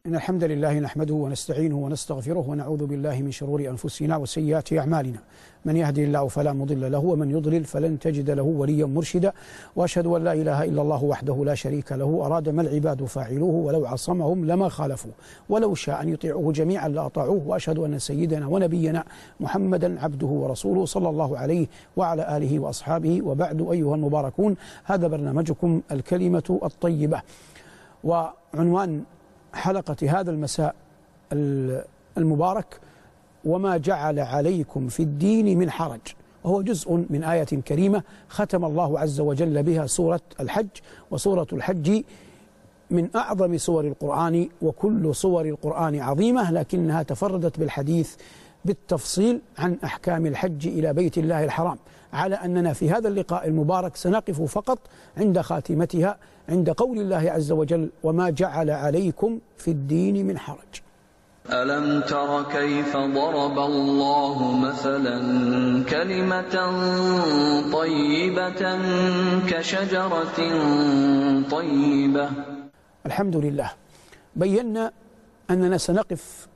إن الحمد لله نحمده ونستعينه ونستغفره ونعوذ بالله من شرور أنفسنا وسيئات أعمالنا. من يهدي الله فلا مضل له ومن يضلل فلن تجد له وليا مرشدا. وأشهد أن لا إله إلا الله وحده لا شريك له أراد ما العباد فاعلوه ولو عصمهم لما خالفوا ولو شاء أن يطيعوه جميعا لأطاعوه. وأشهد أن سيدنا ونبينا محمدا عبده ورسوله صلى الله عليه وعلى آله وأصحابه. وبعد أيها المباركون، هذا برنامجكم الكلمة الطيبة، وعنوان حلقة هذا المساء المبارك: وما جعل عليكم في الدين من حرج. وهو جزء من آية كريمة ختم الله عز وجل بها سورة الحج. وسورة الحج من أعظم سور القرآن، وكل سور القرآن عظيمة، لكنها تفردت بالحديث بالتفصيل عن أحكام الحج إلى بيت الله الحرام، على أننا في هذا اللقاء المبارك سنقف فقط عند خاتمتها، عند قول الله عز وجل: وما جعل عليكم في الدين من حرج. ألم تر كيف ضرب الله مثلا كلمة طيبة كشجرة طيبة. الحمد لله، بينا أننا سنقف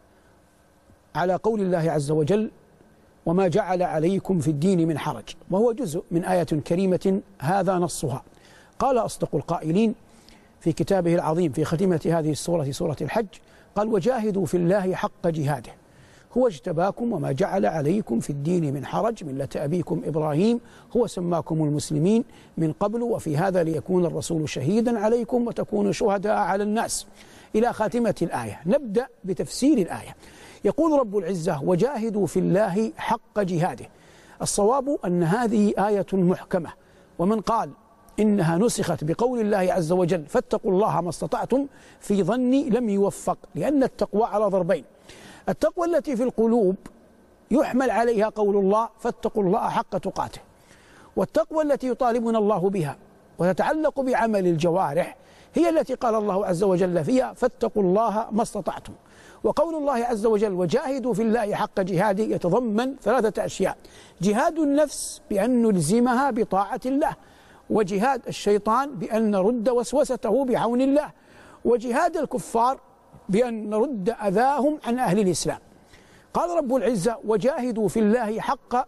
على قول الله عز وجل: وما جعل عليكم في الدين من حرج، وهو جزء من آية كريمة هذا نصها. قال أصدق القائلين في كتابه العظيم في ختمة هذه السورة، سورة الحج، قال: وجاهدوا في الله حق جهاده هو اجتباكم وما جعل عليكم في الدين من حرج ملة أبيكم إبراهيم هو سماكم المسلمين من قبل وفي هذا ليكون الرسول شهيدا عليكم وتكونوا شهداء على الناس، إلى خاتمة الآية. نبدأ بتفسير الآية. يقول رب العزة: وجاهدوا في الله حق جهاده. الصواب أن هذه آية محكمة، ومن قال إنها نسخت بقول الله عز وجل: فاتقوا الله ما استطعتم، في ظني لم يوفق، لأن التقوى على ضربين: التقوى التي في القلوب يحمل عليها قول الله: فاتقوا الله حق تقاته، والتقوى التي يطالبنا الله بها وتتعلق بعمل الجوارح هي التي قال الله عز وجل فيها: فاتقوا الله ما استطعتم. وقول الله عز وجل: وجاهدوا في الله حق جهاده يتضمن ثلاثة أشياء: جهاد النفس بأن نلزمها بطاعة الله، وجهاد الشيطان بأن نرد وسوسته بعون الله، وجهاد الكفار بأن نرد أذاهم عن أهل الإسلام. قال رب العزة: وجاهدوا في الله حق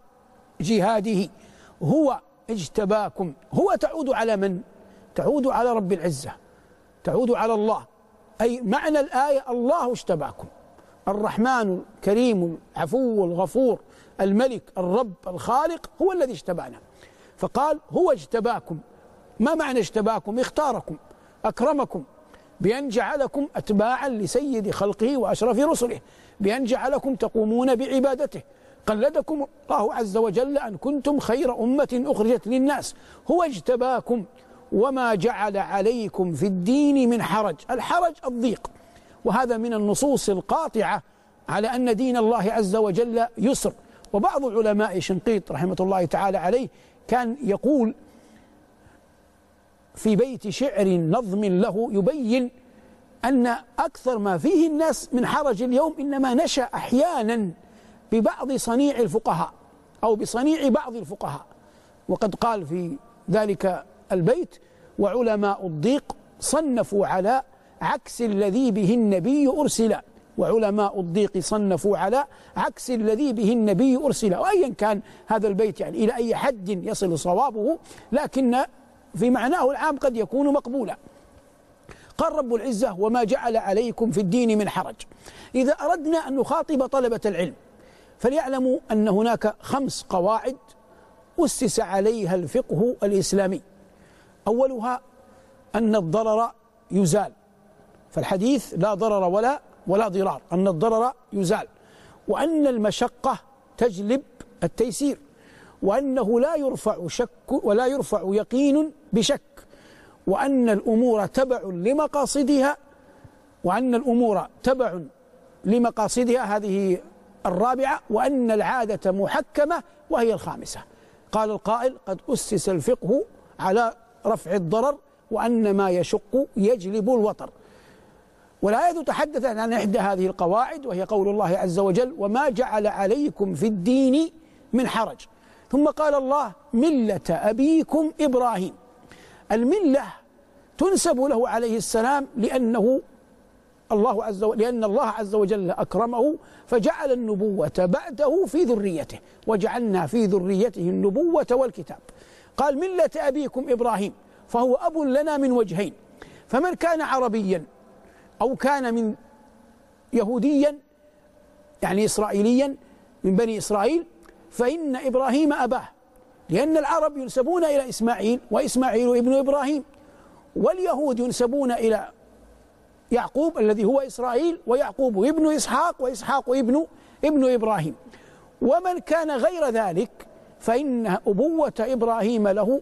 جهاده هو اجتباكم. هو تعود على من؟ تعود على رب العزة، تعود على الله. أي معنى الآية: الله اجتباكم، الرحمن الكريم العفو الغفور الملك الرب الخالق هو الذي اجتبانا. فقال: هو اجتباكم. ما معنى اجتباكم؟ اختاركم، أكرمكم، بأن جعلكم أتباعا لسيد خلقه وأشرف رسله، بأن جعلكم تقومون بعبادته، قلدكم الله عز وجل أن كنتم خير أمة أخرجت للناس. هو اجتباكم وما جعل عليكم في الدين من حرج. الحرج الضيق، وهذا من النصوص القاطعة على أن دين الله عز وجل يسر. وبعض العلماء، شنقيط رحمة الله تعالى عليه، كان يقول في بيت شعر نظم له يبين أن أكثر ما فيه الناس من حرج اليوم إنما نشأ أحيانا ببعض صنيع الفقهاء أو بصنيع بعض الفقهاء. وقد قال في ذلك البيت: وعلماء الضيق صنفوا على عكس الذي به النبي أرسل. وعلماء الضيق صنفوا على عكس الذي به النبي أرسل. وأيا كان هذا البيت يعني إلى أي حد يصل صوابه، لكن في معناه العام قد يكون مقبولا. قال رب العزة: وما جعل عليكم في الدين من حرج. إذا أردنا أن نخاطب طلبة العلم فليعلموا أن هناك 5 قواعد أسس عليها الفقه الإسلامي. أولها أن الضرر يزال، فالحديث لا ضرر ولا ضرار، أن الضرر يزال، وأن المشقة تجلب التيسير، وأنه لا يرفع شك ولا يرفع يقين بشك، وأن الأمور تبع لمقاصدها، هذه الرابعة، وأن العادة محكمة وهي الخامسة. قال القائل: قد أسس الفقه على رفع الضرر، وأن ما يشق يجلب الوطر. والآية تحدث عن إحدى هذه القواعد، وهي قول الله عز وجل: وما جعل عليكم في الدين من حرج. ثم قال الله: ملة أبيكم إبراهيم. الملة تنسب له عليه السلام لأنه الله عز وجل لأن الله عز وجل أكرمه فجعل النبوة بعده في ذريته، وجعلنا في ذريته النبوة والكتاب. قال ملة أبيكم إبراهيم، فهو أب لنا من وجهين، فمن كان عربيا أو كان من يهوديا يعني إسرائيليا من بني إسرائيل فإن إبراهيم أباه، لأن العرب ينسبون إلى إسماعيل وإسماعيل ابن إبراهيم، واليهود ينسبون إلى يعقوب الذي هو إسرائيل، ويعقوب ابن إسحاق، وإسحاق ابن إبراهيم. ومن كان غير ذلك فإن أبوة إبراهيم له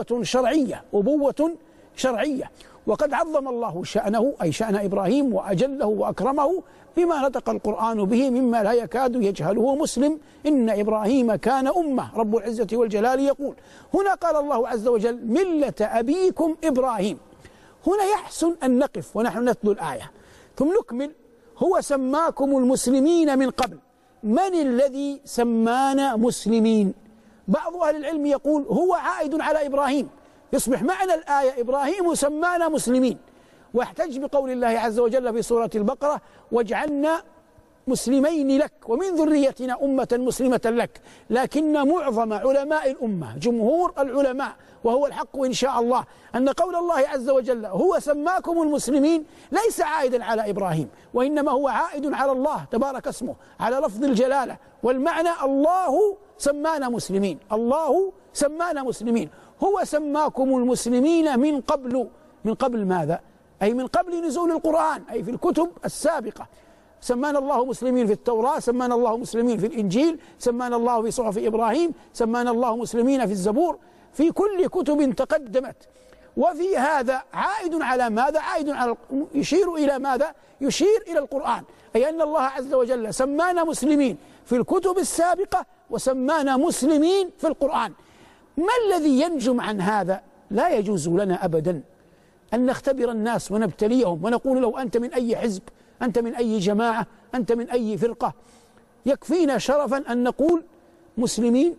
أبوة شرعية، وقد عظم الله شأنه أي شأن إبراهيم وأجله وأكرمه بما نطق القرآن به مما لا يكاد يجهله مسلم: إن إبراهيم كان أمة. رب العزة والجلال يقول هنا قال الله عز وجل ملة أبيكم إبراهيم. هنا يحسن أن نقف ونحن نتلو الآية ثم نكمل: هو سماكم المسلمين من قبل. من الذي سمانا مسلمين؟ بعض أهل العلم يقول هو عائد على إبراهيم، يصبح معنى الآية إبراهيم سمانا مسلمين، واحتج بقول الله عز وجل في سورة البقرة: واجعلنا مسلمين لك ومن ذريتنا أمة مسلمة لك. لكن معظم علماء الأمة جمهور العلماء وهو الحق إن شاء الله أن قول الله عز وجل هو سماكم المسلمين ليس عائدا على إبراهيم، وإنما هو عائد على الله تبارك اسمه على لفظ الجلالة، والمعنى الله سمانا مسلمين. الله سمانا مسلمين. هو سماكم المسلمين من قبل. من قبل ماذا؟ أي من قبل نزول القرآن، أي في الكتب السابقة. سمانا الله مسلمين في التوراة، سمانا الله مسلمين في الإنجيل، سمانا الله في صحف إبراهيم، سمانا الله مسلمين في الزبور، في كل كتب تقدمت. وفي هذا عائد على ماذا؟ عائد على يشير إلى ماذا؟ يشير إلى القرآن، أي أن الله عز وجل سمانا مسلمين في الكتب السابقة وسمانا مسلمين في القرآن. ما الذي ينجم عن هذا؟ لا يجوز لنا أبدا أن نختبر الناس ونبتليهم ونقول له أنت من أي حزب، أنت من أي جماعة، أنت من أي فرقة. يكفينا شرفا أن نقول مسلمين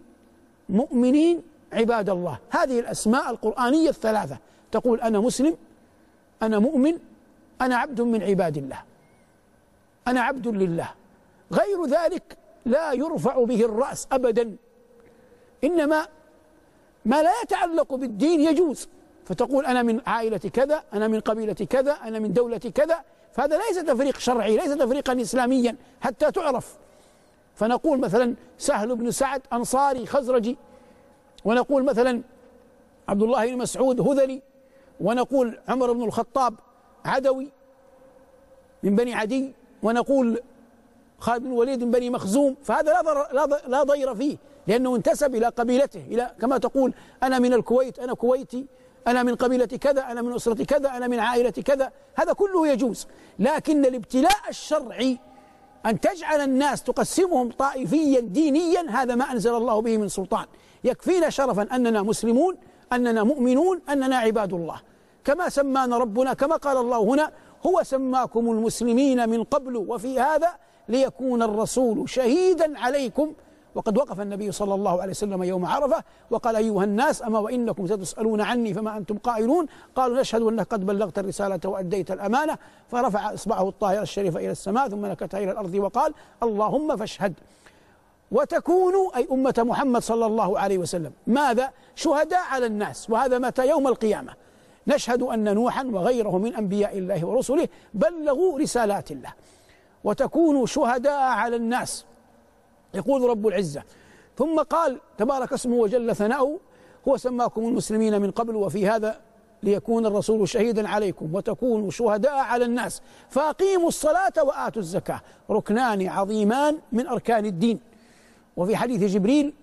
مؤمنين عباد الله. هذه الأسماء القرآنية الثلاثة تقول أنا مسلم، أنا مؤمن، أنا عبد من عباد الله، أنا عبد لله. غير ذلك لا يرفع به الرأس أبدا، إنما ما لا يتعلق بالدين يجوز، فتقول أنا من عائلة كذا، أنا من قبيلة كذا، أنا من دولة كذا، فهذا ليس تفريق شرعي، ليس تفريقا إسلاميا حتى تعرف. فنقول مثلا سهل بن سعد أنصاري خزرجي، ونقول مثلا عبد الله بن مسعود هذلي، ونقول عمر بن الخطاب عدوي من بني عدي، ونقول خالد بن الوليد من بني مخزوم. فهذا لا ضير فيه، لأنه انتسب إلى قبيلته، إلى كما تقول أنا من الكويت، أنا كويتي، أنا من قبيلة كذا، أنا من أسرة كذا، أنا من عائلة كذا، هذا كله يجوز. لكن الابتلاء الشرعي أن تجعل الناس تقسمهم طائفيا دينيا، هذا ما أنزل الله به من سلطان. يكفينا شرفا أننا مسلمون، أننا مؤمنون، أننا عباد الله، كما سمانا ربنا، كما قال الله هنا هو سماكم المسلمين من قبل وفي هذا ليكون الرسول شهيدا عليكم. وقد وقف النبي صلى الله عليه وسلم يوم عرفة وقال أيها الناس أما وإنكم ستسألون عني فما أنتم قائلون؟ قالوا نشهد أنك قد بلغت الرسالة وأديت الأمانة. فرفع إصبعه الطاهرة الشريفة إلى السماء ثم نكتها إلى الأرض وقال اللهم فاشهد. وتكونوا أي أمة محمد صلى الله عليه وسلم ماذا؟ شهداء على الناس. وهذا متى؟ يوم القيامة. نشهد أن نوحا وغيره من أنبياء الله ورسله بلغوا رسالات الله. وتكونوا شهداء على الناس، يقول رب العزة. ثم قال تبارك اسمه وجل ثناؤه هو سماكم المسلمين من قبل وفي هذا ليكون الرسول شهيدا عليكم وتكونوا شهداء على الناس فأقيموا الصلاة وآتوا الزكاة، ركنان عظيمان من أركان الدين. وفي حديث جبريل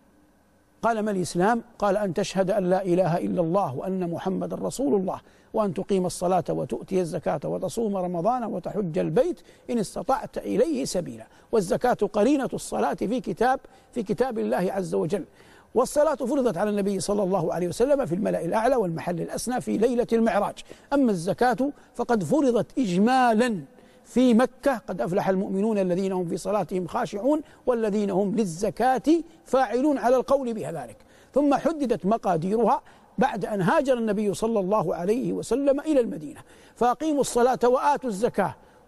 قال ما الإسلام؟ قال أن تشهد أن لا إله إلا الله وأن محمد رسول الله وأن تقيم الصلاة وتؤتي الزكاة وتصوم رمضان وتحج البيت إن استطعت إليه سبيلا. والزكاة قرينة الصلاة في كتاب الله عز وجل. والصلاة فرضت على النبي صلى الله عليه وسلم في الملأ الأعلى والمحل الأسنى في ليلة المعراج. أما الزكاة فقد فرضت إجمالا في مكة: قد أفلح المؤمنون الذين هم في صلاتهم خاشعون والذين هم للزكاة فاعلون، على القول بذلك. ثم حددت مقاديرها بعد أن هاجر النبي صلى الله عليه وسلم إلى المدينة. فأقيموا الصلاة وآتوا الزكاة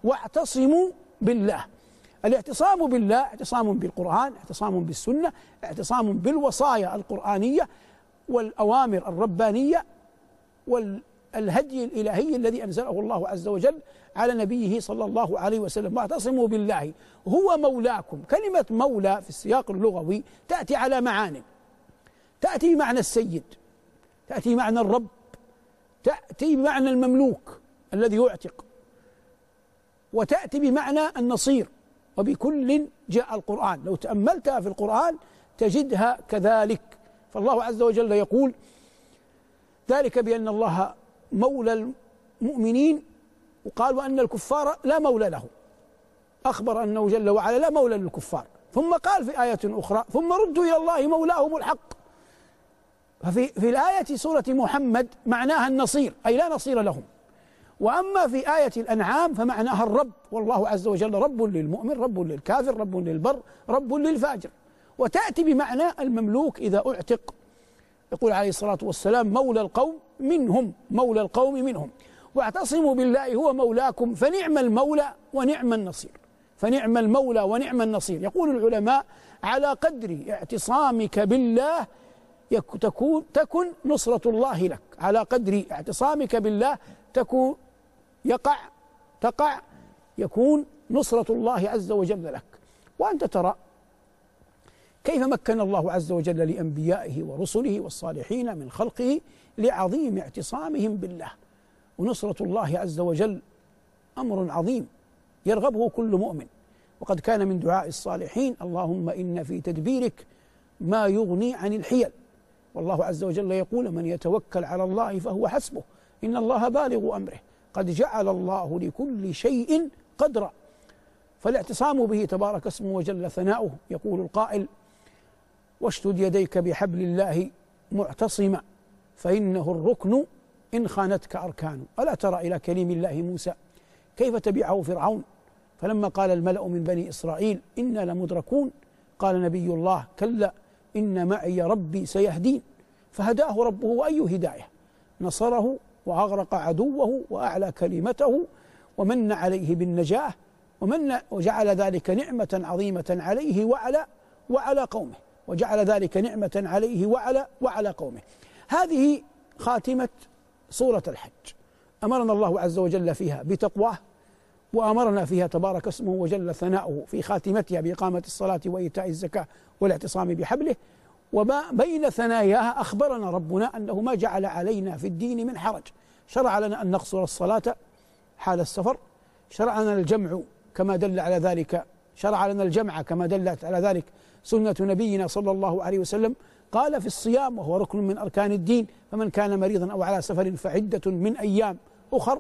واعتصموا بالله. الاعتصام بالله اعتصام بالقرآن، اعتصام بالسنة، اعتصام بالوصايا القرآنية والأوامر الربانية والهدي الإلهي الذي أنزله الله عز وجل على نبيه صلى الله عليه وسلم. واعتصموا بالله هو مولاكم. كلمة مولى في السياق اللغوي تأتي على معان، تأتي بمعنى السيد، تأتي بمعنى الرب، تأتي بمعنى المملوك الذي يعتق، وتأتي بمعنى النصير. وبكل جاء القرآن، لو تأملتها في القرآن تجدها كذلك. فالله عز وجل يقول ذلك بأن الله مولى المؤمنين، وقال وأن الكفار لا مولى لهم، أخبر أنه جل وعلا لا مولى للكفار. ثم قال في آية أخرى ثم ردوا إلى الله مولاهم الحق. ففي الآية سورة محمد معناها النصير، أي لا نصير لهم. وأما في آية الأنعام فمعناها الرب، والله عز وجل رب للمؤمن، رب للكافر، رب للبر، رب للفاجر. وتأتي بمعنى المملوك إذا أعتق. يقول عليه الصلاة والسلام مولى القوم منهم، مولى القوم منهم. واعتصموا بالله هو مولاكم فنعم المولى ونعم النصير، فنعم المولى ونعم النصير. يقول العلماء على قدر اعتصامك بالله تكن نصرة الله لك، على قدر اعتصامك بالله يكون نصرة الله عز وجل لك. وأنت ترى كيف مكن الله عز وجل لأنبيائه ورسله والصالحين من خلقه لعظيم اعتصامهم بالله. ونصرة الله عز وجل أمر عظيم يرغبه كل مؤمن. وقد كان من دعاء الصالحين اللهم إن في تدبيرك ما يغني عن الحيل. والله عز وجل يقول من يتوكل على الله فهو حسبه إن الله بالغ أمره قد جعل الله لكل شيء قدرا. فالاعتصام به تبارك اسمه وجل ثناؤه. يقول القائل واشدد يديك بحبل الله معتصما فإنه الركن إن خانتك أركان. ألا ترى إلى كليم الله موسى كيف تبعه فرعون فلما قال الملأ من بني إسرائيل إنا لمدركون قال نبي الله كلا إن معي ربي سيهدين. فهداه ربه. وأي هداية؟ نصره وأغرق عدوه وأعلى كلمته ومن عليه بالنجاة وجعل ذلك نعمة عظيمة عليه وعلى قومه، وجعل ذلك نعمة عليه وعلى قومه. هذه خاتمة سورة الحج. أمرنا الله عز وجل فيها بتقواه، وأمرنا فيها تبارك اسمه وجل ثناؤه في خاتمتها بإقامة الصلاة وإيتاء الزكاة والاعتصام بحبله. وبين ثناياها أخبرنا ربنا أنه ما جعل علينا في الدين من حرج. شرع لنا أن نقصر الصلاة حال السفر، شرع لنا الجمع كما دل على ذلك، شرع لنا الجمع كما دلت على ذلك سنة نبينا صلى الله عليه وسلم. قال في الصيام وهو ركن من أركان الدين فمن كان مريضا أو على سفر فعدة من أيام أخر.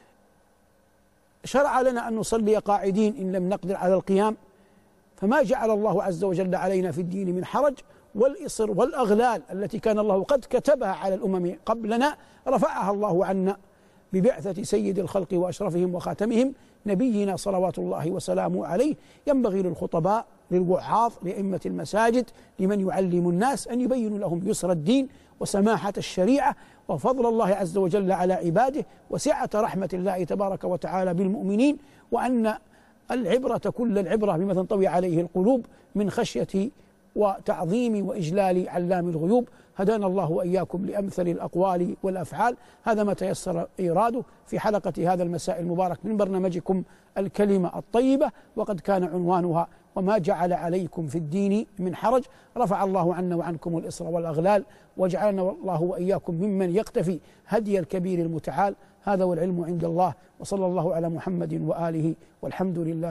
شرع لنا أن نصلي قاعدين إن لم نقدر على القيام. فما جعل الله عز وجل علينا في الدين من حرج. والإصر والأغلال التي كان الله قد كتبها على الأمم قبلنا رفعها الله عنا ببعثة سيد الخلق وأشرفهم وخاتمهم نبينا صلوات الله وسلامه عليه. ينبغي للخطباء للوعاظ لأئمة المساجد لمن يعلم الناس أن يبين لهم يسر الدين وسماحة الشريعة وفضل الله عز وجل على عباده وسعة رحمة الله تبارك وتعالى بالمؤمنين، وأن العبرة كل العبرة بما تنطوي عليه القلوب من خشية وتعظيم وإجلال علام الغيوب. هدانا الله وإياكم لأمثل الأقوال والأفعال. هذا ما تيسر إيراده في حلقة هذا المساء المبارك من برنامجكم الكلمة الطيبة، وقد كان عنوانها وما جعل عليكم في الدين من حرج. رفع الله عنا وعنكم الإصر والأغلال، وجعلنا الله وإياكم ممن يقتفي هدي الكبير المتعال. هذا والعلم عند الله، وصلى الله على محمد وآله، والحمد لله.